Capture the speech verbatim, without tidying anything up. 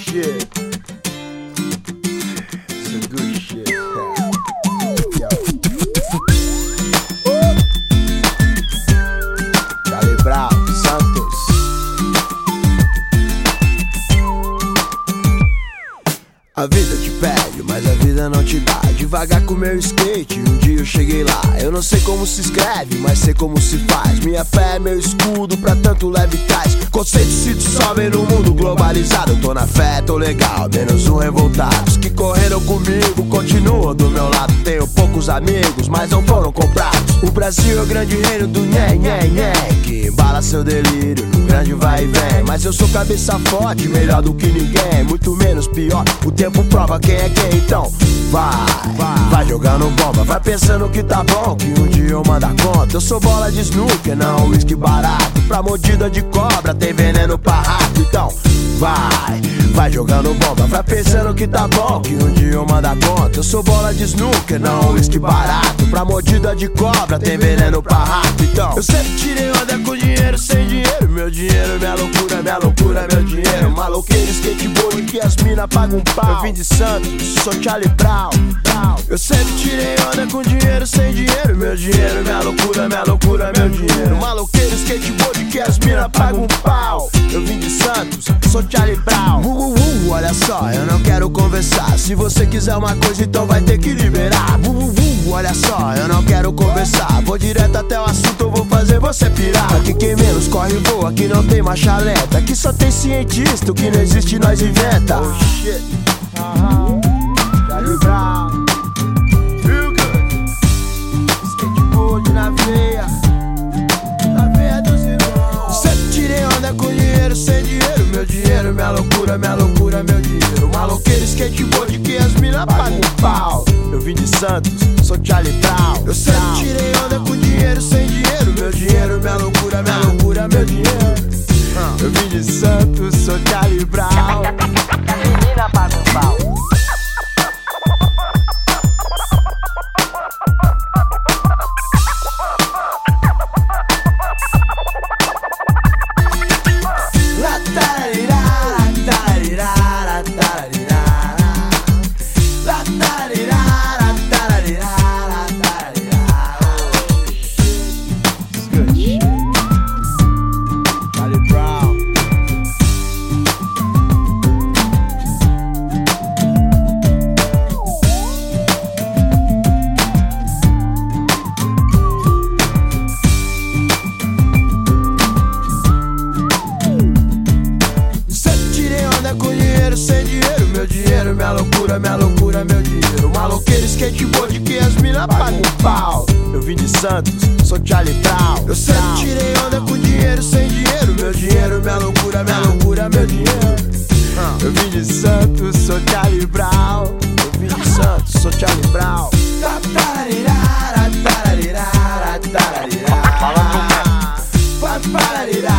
shit. Some good shit. Yo. Charlie Brown, Santos. A vida te pede, mas a vida não te dá. Devagar com meu skate, um dia eu cheguei lá. Eu não sei como se escreve, mas sei como se faz. Minha fé é meu escudo pra tanto leve trás. Conceitos se dissolvem no mundo globalizado. Eu tô na fé, tô legal, menos um revoltado. Os que correram comigo continuam do meu lado. Tenho poucos amigos, mas não foram comprados. O Brasil é o grande reino do nhé, nhé, nhé, que embala seu delírio no grande vai e vem. Mas eu sou cabeça forte, melhor do que ninguém, muito menos pior. O tempo prova quem é quem, então vai, vai, vai jogando bomba, vai pensando que tá bom, que um dia eu mando a conta. Eu sou bola de snooker, não whisky barato. Pra mordida de cobra tem veneno pra rato, então vai, vai jogando bomba, vai pensando que tá bom, que um dia eu mando a conta. Eu sou bola de snooker, não whisky barato. Pra mordida de cobra tem veneno pra rato, então eu sempre tirei onda com dinheiro, sem dinheiro. Meu dinheiro, minha loucura, minha loucura, meu dinheiro. Maloqueiro, skateboard que as mina pagam um pau. Eu vim de Santos, sou Charlie Brown. Eu sempre tirei onda com dinheiro, sem dinheiro. Meu dinheiro, minha loucura, minha loucura, meu dinheiro. Maloqueiro, skateboard que as mina pagam um pau. Eu vim de Santos, sou Charlie Brown. Uh, uh, uh, olha só, eu não quero conversar. Se você quiser uma coisa, então vai ter que liberar. Uh, uh, uh, olha só, eu não quero conversar. Vou direto até o assunto, eu vou fazer você pirar. Aqui quem menos corre voa, aqui não tem marcha lenta. Aqui só tem cientista, o que não existe nós inventa. Oh shit, uh-huh. Charlie Brown, feel good. Skateboard na veia, na veia dos irmãos. Sempre tirei onda com dinheiro, sem dinheiro. Meu dinheiro, minha loucura, minha loucura, meu dinheiro. Maloqueiro, skateboard que as mina pagam um pau. Eu vim de Santos, sou Charlie Brown. Eu sempre tirei onda com dinheiro, sem dinheiro. Meu dinheiro, minha loucura, minha loucura, meu dinheiro. Eu vim de Santos, sou Charlie Brown. Menina paga um pau. Minha loucura, minha loucura, meu dinheiro. Maloqueiro, skateboard que as mina pagam um pau. Eu vim de Santos, sou Charlie Brown. Eu sempre tirei onda com dinheiro, sem dinheiro. Meu dinheiro, minha loucura, minha loucura, meu dinheiro. Eu vim de Santos, sou Charlie Brown. Eu vim de Santos, sou Charlie Brown. Fala com